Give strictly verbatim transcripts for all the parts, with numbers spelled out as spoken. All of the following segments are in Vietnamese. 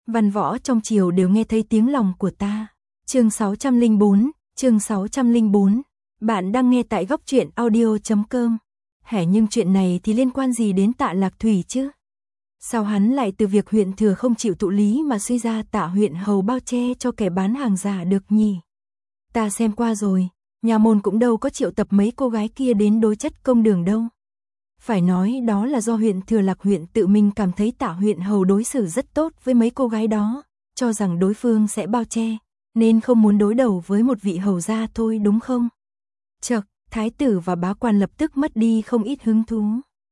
Văn võ trong triều đều nghe thấy tiếng lòng của ta. Chương sáu trăm lẻ bốn, chương sáu trăm lẻ bốn. Bạn đang nghe tại góc truyện audio chấm com. Hẻ nhưng chuyện này thì liên quan gì đến Tạ Lạc Thủy chứ? Sao hắn lại từ việc huyện thừa không chịu thụ lý mà suy ra Tạ huyện hầu bao che cho kẻ bán hàng giả được nhỉ? Ta xem qua rồi, nhà môn cũng đâu có triệu tập mấy cô gái kia đến đối chất công đường đâu. Phải nói đó là do huyện thừa Lạc huyện tự mình cảm thấy Tạ huyện hầu đối xử rất tốt với mấy cô gái đó, cho rằng đối phương sẽ bao che, nên không muốn đối đầu với một vị hầu gia thôi đúng không? Chậc, thái tử và bá quan lập tức mất đi không ít hứng thú.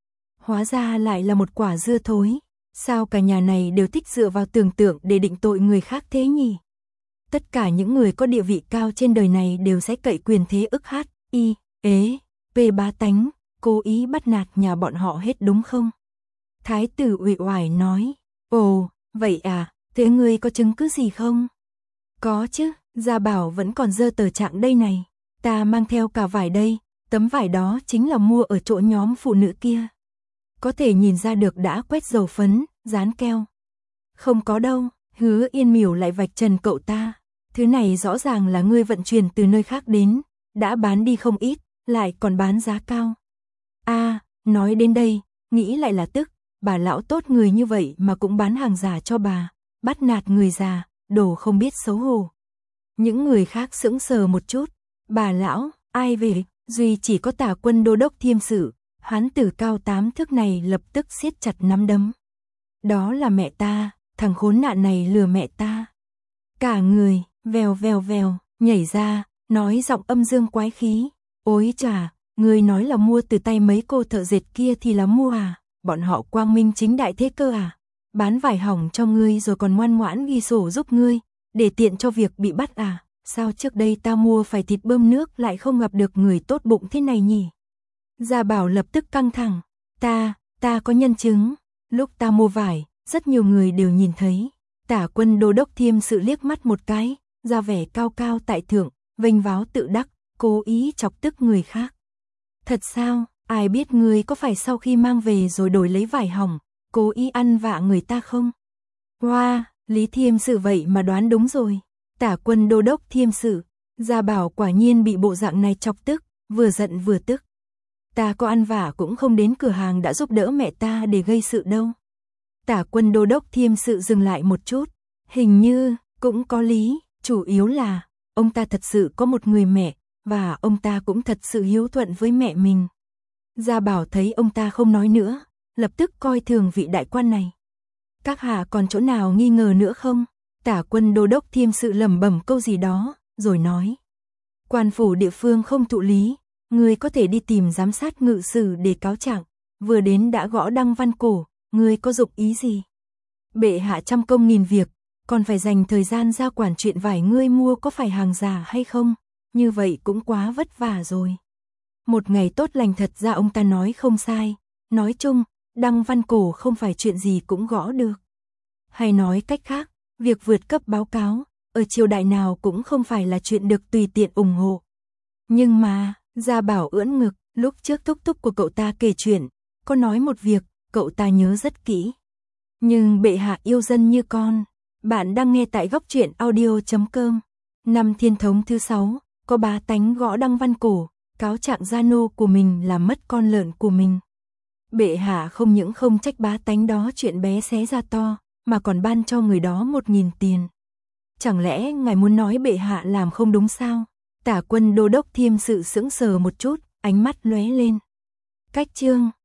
Hóa ra lại là một quả dưa thối, sao cả nhà này đều thích dựa vào tưởng tượng để định tội người khác thế nhỉ? Tất cả những người có địa vị cao trên đời này đều sẽ cậy quyền thế ức hát, y, ế, p bá tánh, cố ý bắt nạt nhà bọn họ hết đúng không? Thái tử uể oải nói, ồ, vậy à, thế ngươi có chứng cứ gì không? Có chứ, Gia Bảo vẫn còn dơ tờ trạng đây này, ta mang theo cả vải đây, tấm vải đó chính là mua ở chỗ nhóm phụ nữ kia. Có thể nhìn ra được đã quét dầu phấn, dán keo. Không có đâu, Hứa Yên Miểu lại vạch trần cậu ta. Thứ này rõ ràng là ngươi vận chuyển từ nơi khác đến, đã bán đi không ít, lại còn bán giá cao. A, à, nói đến đây, nghĩ lại là tức, bà lão tốt người như vậy mà cũng bán hàng giả cho bà, bắt nạt người già, đồ không biết xấu hổ. Những người khác sững sờ một chút, bà lão, ai về, duy chỉ có Tả Quân đô đốc Thiêm Sự, hắn tử cao tám thước này lập tức siết chặt nắm đấm. Đó là mẹ ta, thằng khốn nạn này lừa mẹ ta. Cả người, vèo vèo vèo, nhảy ra, nói giọng âm dương quái khí, ôi chà, ngươi nói là mua từ tay mấy cô thợ dệt kia thì là mua à, bọn họ quang minh chính đại thế cơ à, bán vải hỏng cho ngươi rồi còn ngoan ngoãn ghi sổ giúp ngươi, để tiện cho việc bị bắt à, sao trước đây ta mua phải thịt bơm nước lại không gặp được người tốt bụng thế này nhỉ? Gia Bảo lập tức căng thẳng, ta, ta có nhân chứng, lúc ta mua vải, rất nhiều người đều nhìn thấy. Tả Quân đô đốc Thiêm Sự liếc mắt một cái, ra vẻ cao cao tại thượng, vênh váo tự đắc, cố ý chọc tức người khác. Thật sao, ai biết ngươi có phải sau khi mang về rồi đổi lấy vải hỏng, cố ý ăn vạ người ta không? Wow, Lý Thiêm Sự vậy mà đoán đúng rồi. Tả Quân đô đốc Thiêm Sự, Gia Bảo quả nhiên bị bộ dạng này chọc tức, vừa giận vừa tức. Ta có ăn vạ cũng không đến cửa hàng đã giúp đỡ mẹ ta để gây sự đâu. Tả Quân đô đốc Thiêm Sự dừng lại một chút, hình như, cũng có lý, chủ yếu là, ông ta thật sự có một người mẹ, và ông ta cũng thật sự hiếu thuận với mẹ mình. Gia Bảo thấy ông ta không nói nữa, lập tức coi thường vị đại quan này. Các hạ còn chỗ nào nghi ngờ nữa không? Tả Quân đô đốc Thiêm Sự lẩm bẩm câu gì đó, rồi nói. Quan phủ địa phương không thụ lý, ngươi có thể đi tìm giám sát ngự sử để cáo trạng, vừa đến đã gõ đăng văn cổ, ngươi có dụng ý gì? Bệ hạ trăm công nghìn việc, còn phải dành thời gian ra quản chuyện vải ngươi mua có phải hàng giả hay không, như vậy cũng quá vất vả rồi. Một ngày tốt lành thật ra ông ta nói không sai, nói chung, đăng văn cổ không phải chuyện gì cũng gõ được. Hay nói cách khác, việc vượt cấp báo cáo, ở triều đại nào cũng không phải là chuyện được tùy tiện ủng hộ. Nhưng mà, Gia Bảo ưỡn ngực, lúc trước thúc thúc của cậu ta kể chuyện, có nói một việc, cậu ta nhớ rất kỹ. Nhưng bệ hạ yêu dân như con. Bạn đang nghe tại góc truyện audio chấm com. Năm Thiên Thống thứ sáu, có bá tánh gõ đăng văn cổ, cáo trạng gia nô của mình làm mất con lợn của mình. Bệ hạ không những không trách bá tánh đó chuyện bé xé ra to, mà còn ban cho người đó một nghìn tiền. Chẳng lẽ ngài muốn nói bệ hạ làm không đúng sao? Tả Quân đô đốc Thiêm Sự sững sờ một chút, ánh mắt lóe lên. Cách chương